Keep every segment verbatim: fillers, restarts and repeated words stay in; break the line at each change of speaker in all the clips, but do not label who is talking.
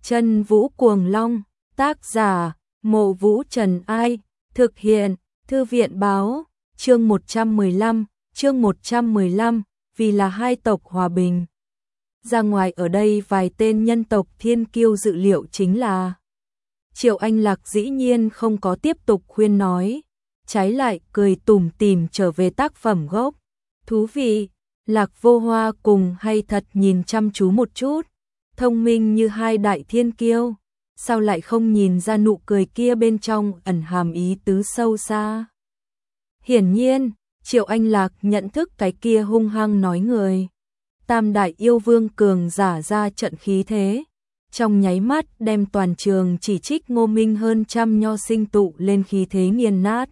Chân Vũ Cuồng Long, tác giả, Mộ Vũ Trần Ai, thực hiện, Thư viện Báo, chương một trăm mười lăm, chương một trăm mười lăm, vì là hai tộc hòa bình. Ra ngoài ở đây vài tên nhân tộc thiên kiêu dự liệu chính là Triệu Anh Lạc dĩ nhiên không có tiếp tục khuyên nói, trái lại cười tủm tỉm trở về tác phẩm gốc. Thú vị, Lạc Vô Hoa cùng hay thật nhìn chăm chú một chút, thông minh như hai đại thiên kiêu, sao lại không nhìn ra nụ cười kia bên trong ẩn hàm ý tứ sâu xa. Hiển nhiên, Triệu Anh Lạc nhận thức cái kia hung hăng nói người. Tam đại yêu vương cường giả ra trận khí thế, trong nháy mắt đem toàn trường chỉ trích Ngô Minh hơn trăm nho sinh tụ lên khí thế nghiền nát.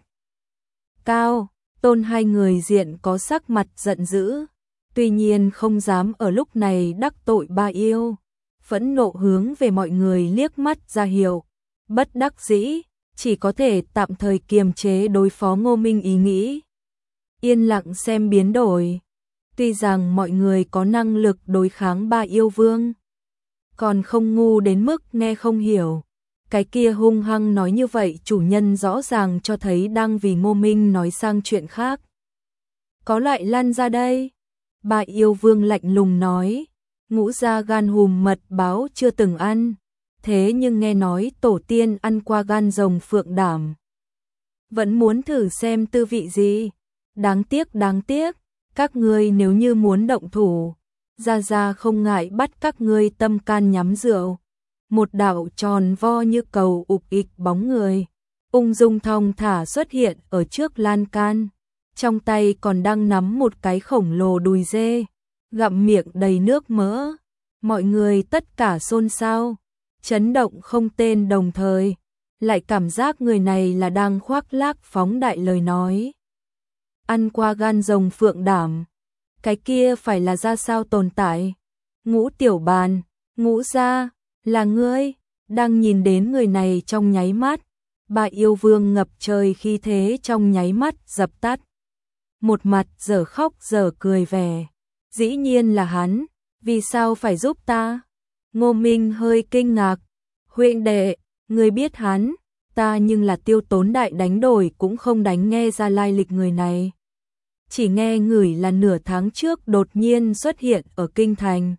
Cao, Tôn hai người diện có sắc mặt giận dữ, tuy nhiên không dám ở lúc này đắc tội ba yêu, phẫn nộ hướng về mọi người liếc mắt ra hiệu, bất đắc dĩ, chỉ có thể tạm thời kiềm chế đối phó Ngô Minh ý nghĩ. Yên lặng xem biến đổi. Tuy rằng mọi người có năng lực đối kháng ba yêu vương, còn không ngu đến mức nghe không hiểu. Cái kia hung hăng nói như vậy chủ nhân rõ ràng cho thấy đang vì Ngô Minh nói sang chuyện khác. Có loại lăn ra đây. Ba yêu vương lạnh lùng nói, ngũ gia gan hùm mật báo chưa từng ăn, thế nhưng nghe nói tổ tiên ăn qua gan rồng phượng đảm. Vẫn muốn thử xem tư vị gì. Đáng tiếc đáng tiếc. Các ngươi nếu như muốn động thủ, Gia Gia không ngại bắt các ngươi tâm can nhắm rượu. Một đạo tròn vo như cầu ục ịch bóng người, ung dung thong thả xuất hiện ở trước lan can, trong tay còn đang nắm một cái khổng lồ đùi dê, gặm miệng đầy nước mỡ. Mọi người tất cả xôn xao, chấn động không tên đồng thời, lại cảm giác người này là đang khoác lác phóng đại lời nói. Ăn qua gan rồng phượng đảm, cái kia phải là ra sao tồn tại? Ngũ tiểu bàn, ngũ gia, là ngươi? Đang nhìn đến người này trong nháy mắt, ba yêu vương ngập trời khi thế trong nháy mắt dập tắt. Một mặt dở khóc dở cười vẻ, dĩ nhiên là hắn, vì sao phải giúp ta? Ngô Minh hơi kinh ngạc, huynh đệ, ngươi biết hắn, ta nhưng là tiêu tốn đại đánh đổi cũng không đánh nghe ra lai lịch người này. Chỉ nghe ngửi là nửa tháng trước đột nhiên xuất hiện ở kinh thành.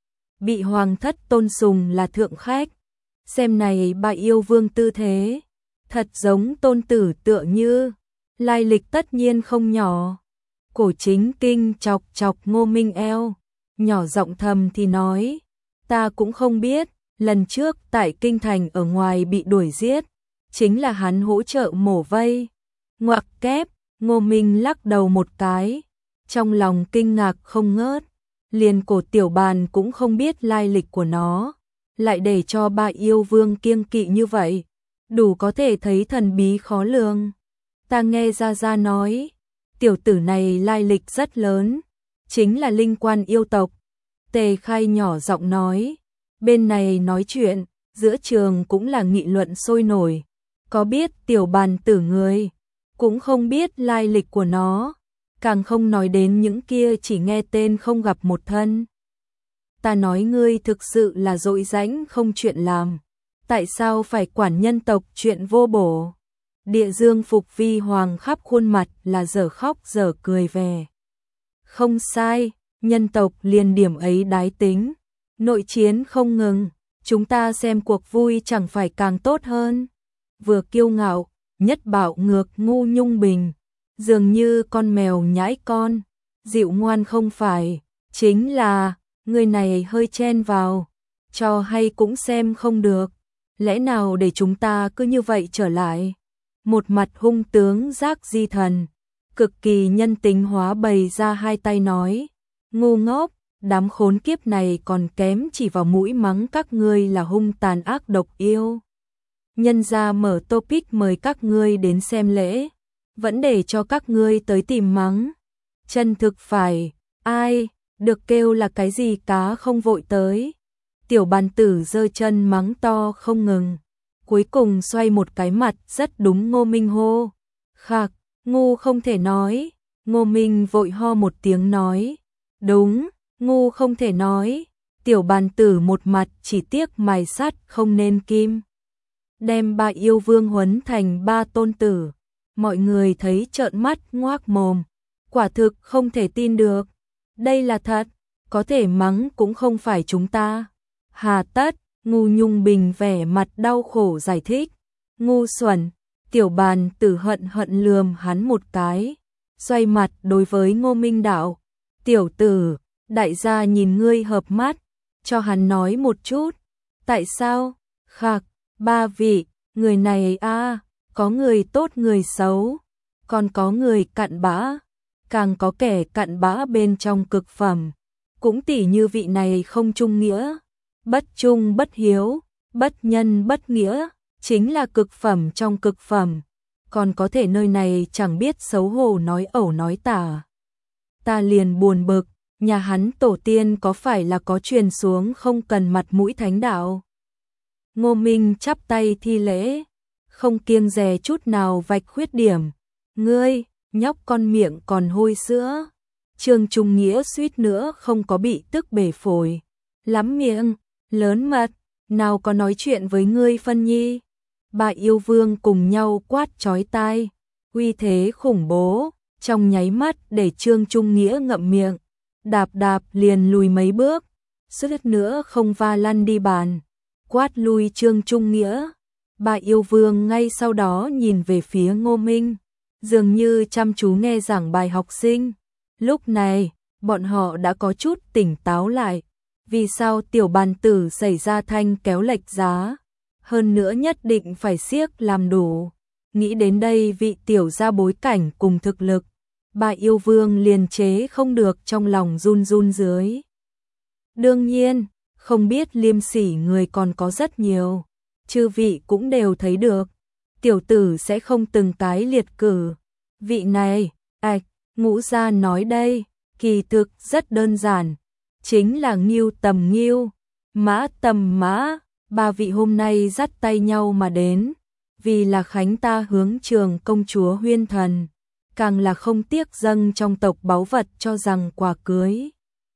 Bị hoàng thất tôn sùng là thượng khách. Xem này ba yêu vương tư thế, thật giống tôn tử tựa như, lai lịch tất nhiên không nhỏ. Cổ chính kinh chọc chọc Ngô Minh eo, nhỏ giọng thầm thì nói, ta cũng không biết, lần trước tại kinh thành ở ngoài bị đuổi giết, chính là hắn hỗ trợ mổ vây. Ngoặc kép. Ngô Minh lắc đầu một cái, trong lòng kinh ngạc không ngớt, liền cổ tiểu bàn cũng không biết lai lịch của nó, lại để cho ba yêu vương kiêng kỵ như vậy, đủ có thể thấy thần bí khó lường. Ta nghe Gia Gia nói, tiểu tử này lai lịch rất lớn, chính là linh quan yêu tộc. Tề Khai nhỏ giọng nói, bên này nói chuyện, giữa trường cũng là nghị luận sôi nổi, có biết tiểu bàn tử người, cũng không biết lai lịch của nó, càng không nói đến những kia chỉ nghe tên không gặp một thân. Ta nói ngươi thực sự là dội rãnh không chuyện làm, tại sao phải quản nhân tộc chuyện vô bổ? Địa Dương Phục Vi Hoàng khắp khuôn mặt là dở khóc dở cười về. Không sai, nhân tộc liền điểm ấy đái tính, nội chiến không ngừng, chúng ta xem cuộc vui chẳng phải càng tốt hơn. Vừa kiêu ngạo, nhất bạo ngược ngu nhung bình, dường như con mèo nhãi con, dịu ngoan không phải, chính là, người này hơi chen vào, cho hay cũng xem không được, lẽ nào để chúng ta cứ như vậy trở lại? Một mặt hung tướng Giác Di Thần, cực kỳ nhân tính hóa bày ra hai tay nói, ngu ngốc, đám khốn kiếp này còn kém chỉ vào mũi mắng các ngươi là hung tàn ác độc yêu. Nhân ra mở topic mời các ngươi đến xem lễ, vẫn để cho các ngươi tới tìm mắng. Chân thực phải, ai, được kêu là cái gì cá không vội tới. Tiểu bàn tử giơ chân mắng to không ngừng, cuối cùng xoay một cái mặt rất đúng Ngô Minh hô. Khạc, ngu không thể nói, Ngô Minh vội ho một tiếng nói, đúng, ngu không thể nói, Tiểu bàn tử một mặt chỉ tiếc mài sắt không nên kim. Đem ba yêu vương huấn thành ba tôn tử. Mọi người thấy trợn mắt ngoác mồm. Quả thực không thể tin được. Đây là thật, có thể mắng cũng không phải chúng ta. Hà tất, Ngu Nhung Bình vẻ mặt đau khổ giải thích. Ngu xuẩn, tiểu bàn tử hận hận lườm hắn một cái. Xoay mặt đối với Ngô Minh Đạo. Tiểu tử, đại gia nhìn ngươi hợp mắt, cho hắn nói một chút. Tại sao? Khạc, ba vị, người này a, có người tốt người xấu, còn có người cặn bã, càng có kẻ cặn bã bên trong cực phẩm. Cũng tỉ như vị này không trung nghĩa, bất trung bất hiếu, bất nhân bất nghĩa, chính là cực phẩm trong cực phẩm. Còn có thể nơi này chẳng biết xấu hổ nói ẩu nói tả. Ta liền buồn bực, nhà hắn tổ tiên có phải là có truyền xuống không cần mặt mũi thánh đạo? Ngô Minh chắp tay thi lễ, không kiêng dè chút nào vạch khuyết điểm. Ngươi, nhóc con miệng còn hôi sữa. Trương Trung Nghĩa suýt nữa không có bị tức bể phổi. Lắm miệng, lớn mật, nào có nói chuyện với ngươi phân nhi. Ba yêu vương cùng nhau quát chói tai, uy thế khủng bố, trong nháy mắt để Trương Trung Nghĩa ngậm miệng, đạp đạp liền lùi mấy bước, suýt nữa không va lăn đi bàn, quát lui Trương Trung Nghĩa. Ba yêu vương ngay sau đó nhìn về phía Ngô Minh, dường như chăm chú nghe giảng bài học sinh. Lúc này, bọn họ đã có chút tỉnh táo lại, vì sao tiểu bàn tử xảy ra thanh kéo lệch giá. Hơn nữa nhất định phải siếc làm đủ. Nghĩ đến đây vị tiểu ra bối cảnh cùng thực lực, ba yêu vương liền chế không được trong lòng run run dưới. Đương nhiên, không biết liêm sỉ người còn có rất nhiều, chư vị cũng đều thấy được. Tiểu tử sẽ không từng cái liệt cử. Vị này, ạch, Ngũ gia nói đây, kỳ thực rất đơn giản. Chính là Ngưu Tầm Ngưu, Mã Tầm Mã. Ba vị hôm nay dắt tay nhau mà đến, vì là khánh ta hướng Trường công chúa Huyên Thần, càng là không tiếc dâng trong tộc báu vật cho rằng quà cưới.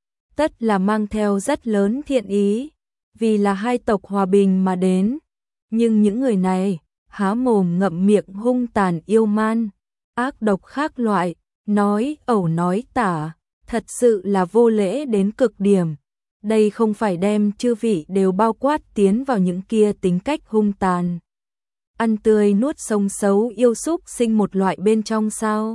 Tất là mang theo rất lớn thiện ý, vì là hai tộc hòa bình mà đến. Nhưng những người này, há mồm ngậm miệng hung tàn yêu man, ác độc khác loại, nói ẩu nói tả, thật sự là vô lễ đến cực điểm. Đây không phải đem chư vị đều bao quát tiến vào những kia tính cách hung tàn, ăn tươi nuốt sống xấu yêu súc sinh một loại bên trong sao?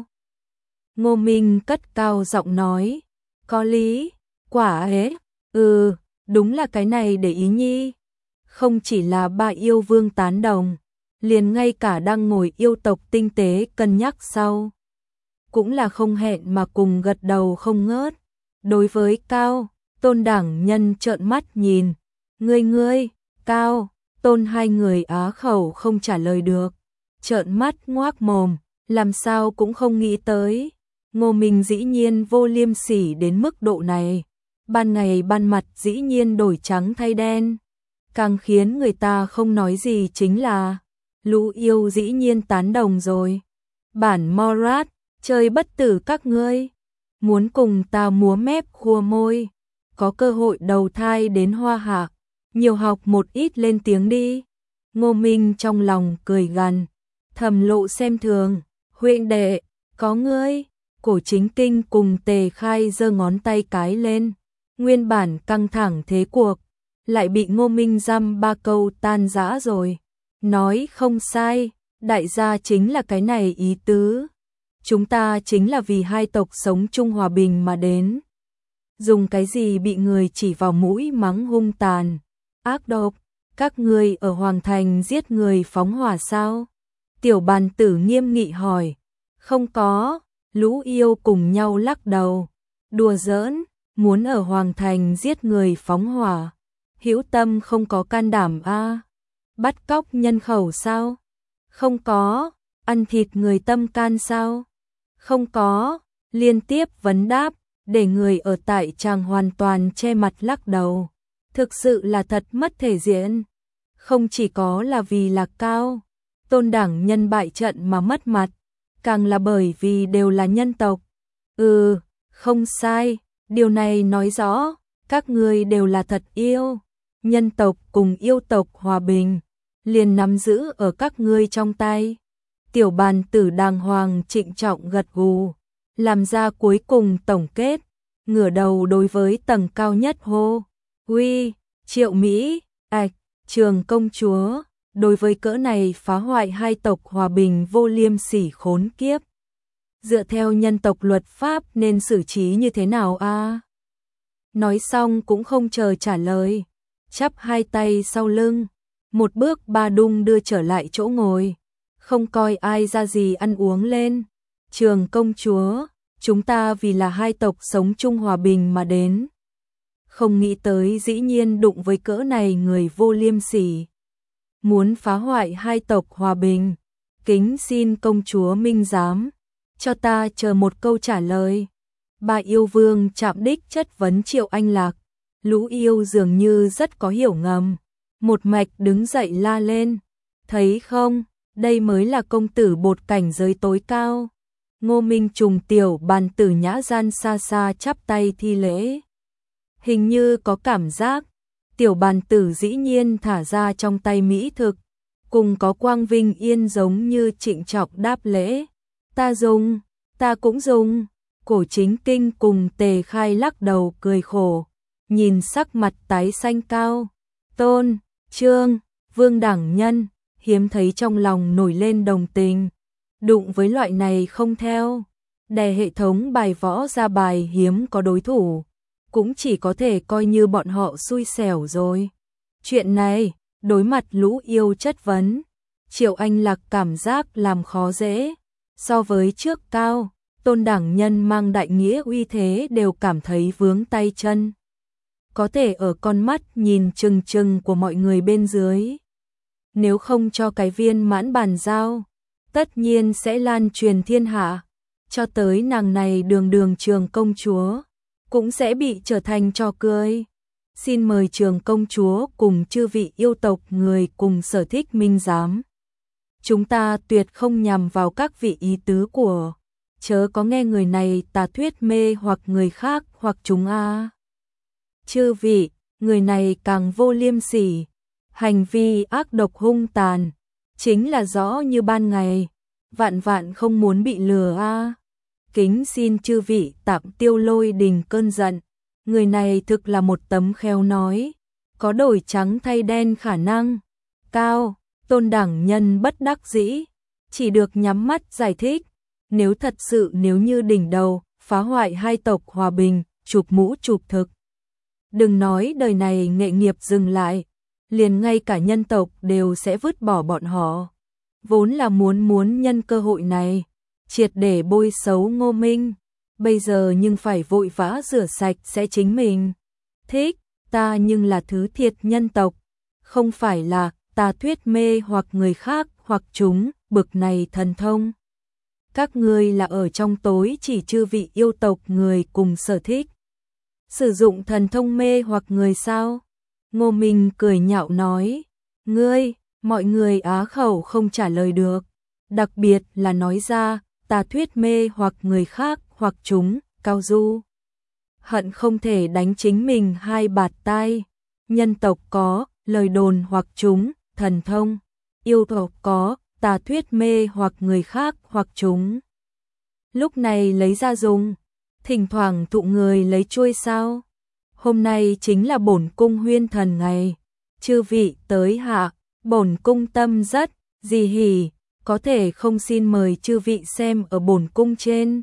Ngô Minh cất cao giọng nói, có lý, quả ấy, ừ, đúng là cái này để ý nhi. Không chỉ là ba yêu vương tán đồng, liền ngay cả đang ngồi yêu tộc tinh tế cân nhắc sau, cũng là không hẹn mà cùng gật đầu không ngớt. Đối với Cao, Tôn đẳng nhân trợn mắt nhìn, ngươi ngươi, Cao, Tôn hai người á khẩu không trả lời được, trợn mắt ngoác mồm, làm sao cũng không nghĩ tới. Ngô Minh dĩ nhiên vô liêm sỉ đến mức độ này, ban ngày ban mặt dĩ nhiên đổi trắng thay đen. Càng khiến người ta không nói gì chính là, lũ yêu dĩ nhiên tán đồng rồi. Bản Morat, chơi bất tử các ngươi, muốn cùng ta múa mép khua môi, có cơ hội đầu thai đến Hoa Hạ, nhiều học một ít lên tiếng đi. Ngô Minh trong lòng cười gằn, thầm lộ xem thường, huynh đệ, có ngươi. Cổ Chính Kinh cùng Tề Khai giơ ngón tay cái lên, nguyên bản căng thẳng thế cuộc, lại bị Ngô Minh dăm ba câu tan rã rồi. Nói không sai, đại gia chính là cái này ý tứ. Chúng ta chính là vì hai tộc sống chung hòa bình mà đến. Dùng cái gì bị người chỉ vào mũi mắng hung tàn, ác độc, các ngươi ở Hoàng Thành giết người phóng hỏa sao? Tiểu bàn tử nghiêm nghị hỏi. Không có, lũ yêu cùng nhau lắc đầu. Đùa giỡn, muốn ở Hoàng Thành giết người phóng hỏa. Hữu Tâm không có can đảm a à? Bắt cóc nhân khẩu sao? Không có. Ăn thịt người tâm can sao? Không có. Liên tiếp vấn đáp, để người ở tại tràng hoàn toàn che mặt lắc đầu. Thực sự là thật mất thể diện. Không chỉ có là vì là Cao, Tôn đẳng nhân bại trận mà mất mặt, càng là bởi vì đều là nhân tộc. Ừ, không sai, điều này nói rõ, các ngươi đều là thật yêu, nhân tộc cùng yêu tộc hòa bình, liền nắm giữ ở các ngươi trong tay. Tiểu bàn tử đàng hoàng trịnh trọng gật gù, làm ra cuối cùng tổng kết, ngửa đầu đối với tầng cao nhất hô, uy, Triệu Mỹ, ạch, Trường công chúa, đối với cỡ này phá hoại hai tộc hòa bình vô liêm sỉ khốn kiếp. Dựa theo nhân tộc luật pháp nên xử trí như thế nào a? Nói xong cũng không chờ trả lời, chắp hai tay sau lưng, một bước ba đung đưa trở lại chỗ ngồi, không coi ai ra gì ăn uống lên. Trường công chúa, chúng ta vì là hai tộc sống chung hòa bình mà đến. Không nghĩ tới dĩ nhiên đụng với cỡ này người vô liêm sỉ. Muốn phá hoại hai tộc hòa bình, kính xin công chúa minh giám, cho ta chờ một câu trả lời. Bà yêu vương chạm đích chất vấn Triệu Anh Lạc, lũ yêu dường như rất có hiểu ngầm, một mạch đứng dậy la lên, thấy không, đây mới là công tử bột cảnh giới tối cao. Ngô Minh Trùng tiểu bàn tử nhã gian xa xa chắp tay thi lễ. Hình như có cảm giác, tiểu bàn tử dĩ nhiên thả ra trong tay mỹ thực, cùng có quang vinh yên giống như trịnh trọng đáp lễ. Ta dùng, ta cũng dùng. Cổ Chính Kinh cùng Tề Khai lắc đầu cười khổ, nhìn sắc mặt tái xanh Cao, Tôn, Trương, Vương đẳng nhân, hiếm thấy trong lòng nổi lên đồng tình. Đụng với loại này không theo, đè hệ thống bài võ ra bài hiếm có đối thủ, cũng chỉ có thể coi như bọn họ xui xẻo rồi. Chuyện này, đối mặt lũ yêu chất vấn, Triệu Anh Lạc cảm giác làm khó dễ, so với trước Cao, Tôn đẳng nhân mang đại nghĩa uy thế đều cảm thấy vướng tay chân. Có thể ở con mắt nhìn chừng chừng của mọi người bên dưới. Nếu không cho cái viên mãn bàn giao, tất nhiên sẽ lan truyền thiên hạ, cho tới nàng này đường đường trường công chúa, cũng sẽ bị trở thành trò cười. Xin mời trường công chúa cùng chư vị yêu tộc người cùng sở thích minh giám. Chúng ta tuyệt không nhằm vào các vị ý tứ của, chớ có nghe người này tà thuyết mê hoặc người khác hoặc chúng a. Chư vị, người này càng vô liêm sỉ, hành vi ác độc hung tàn, chính là rõ như ban ngày, vạn vạn không muốn bị lừa a. Kính xin chư vị tạm tiêu lôi đình cơn giận, người này thực là một tấm khéo nói, có đổi trắng thay đen khả năng. Cao, Tôn đẳng nhân bất đắc dĩ, chỉ được nhắm mắt giải thích, nếu thật sự nếu như đỉnh đầu, phá hoại hai tộc hòa bình, chụp mũ chụp thực. Đừng nói đời này nghệ nghiệp dừng lại, liền ngay cả nhân tộc đều sẽ vứt bỏ bọn họ. Vốn là muốn muốn nhân cơ hội này, triệt để bôi xấu Ngô Minh, bây giờ nhưng phải vội vã rửa sạch sẽ chính mình. Thích, ta nhưng là thứ thiệt nhân tộc, không phải là ta thuyết mê hoặc người khác hoặc chúng, bực này thần thông. Các ngươi là ở trong tối chỉ chư vị yêu tộc người cùng sở thích. Sử dụng thần thông mê hoặc người sao? Ngô Minh cười nhạo nói, ngươi, mọi người á khẩu không trả lời được, đặc biệt là nói ra, ta thuyết mê hoặc người khác hoặc chúng, Cao Du. Hận không thể đánh chính mình hai bạt tai, nhân tộc có, lời đồn hoặc chúng, thần thông, yêu tộc có, ta thuyết mê hoặc người khác hoặc chúng. Lúc này lấy ra dùng, thỉnh thoảng thụ người lấy chuôi sao. Hôm nay chính là bổn cung huyên thần ngày, chư vị tới hạ, bổn cung tâm rất, gì hỉ, có thể không xin mời chư vị xem ở bổn cung trên.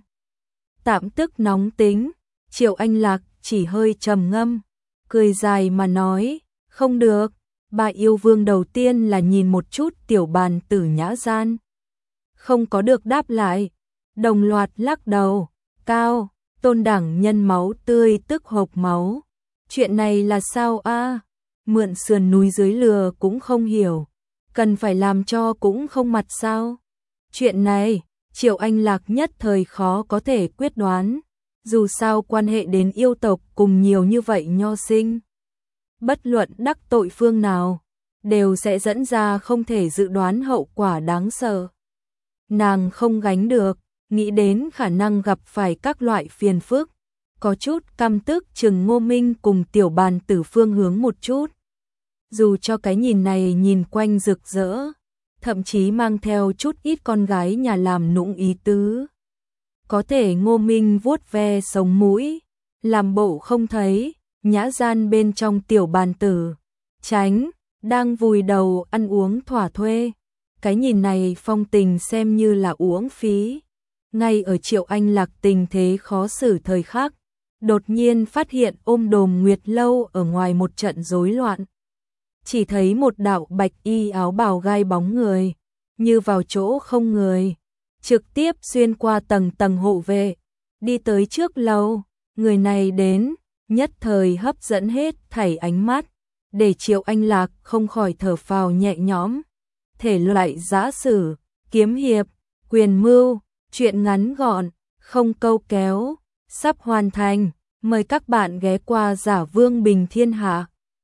Tạm tức nóng tính, Triệu Anh Lạc chỉ hơi trầm ngâm, cười dài mà nói, không được. Bà yêu vương đầu tiên là nhìn một chút tiểu bàn tử nhã gian, không có được đáp lại, đồng loạt lắc đầu. Cao, Tôn đẳng nhân máu tươi tức hộc máu. Chuyện này là sao a? Mượn sườn núi dưới lừa cũng không hiểu, cần phải làm cho cũng không mặt sao? Chuyện này, Triệu Anh Lạc nhất thời khó có thể quyết đoán, dù sao quan hệ đến yêu tộc cùng nhiều như vậy nho sinh. Bất luận đắc tội phương nào, đều sẽ dẫn ra không thể dự đoán hậu quả đáng sợ. Nàng không gánh được, nghĩ đến khả năng gặp phải các loại phiền phức, có chút căm tức chừng Ngô Minh cùng tiểu bàn tử phương hướng một chút. Dù cho cái nhìn này nhìn quanh rực rỡ, thậm chí mang theo chút ít con gái nhà làm nũng ý tứ. Có thể Ngô Minh vuốt ve sống mũi, làm bộ không thấy, nhã gian bên trong tiểu bàn tử, tránh, đang vùi đầu ăn uống thỏa thuê. Cái nhìn này phong tình xem như là uổng phí. Ngay ở Triệu Anh Lạc tình thế khó xử thời khắc, đột nhiên phát hiện ôm đồm Nguyệt Lâu ở ngoài một trận rối loạn. Chỉ thấy một đạo bạch y áo bào gai bóng người, như vào chỗ không người, trực tiếp xuyên qua tầng tầng hộ vệ, đi tới trước lầu. Người này đến, nhất thời hấp dẫn hết thảy ánh mắt, để Triệu Anh Lạc không khỏi thở phào nhẹ nhõm. Thể loại giã sử, kiếm hiệp, quyền mưu, truyện ngắn gọn, không câu kéo, sắp hoàn thành. Mời các bạn ghé qua Giả Vương Bình Thiên Hạ.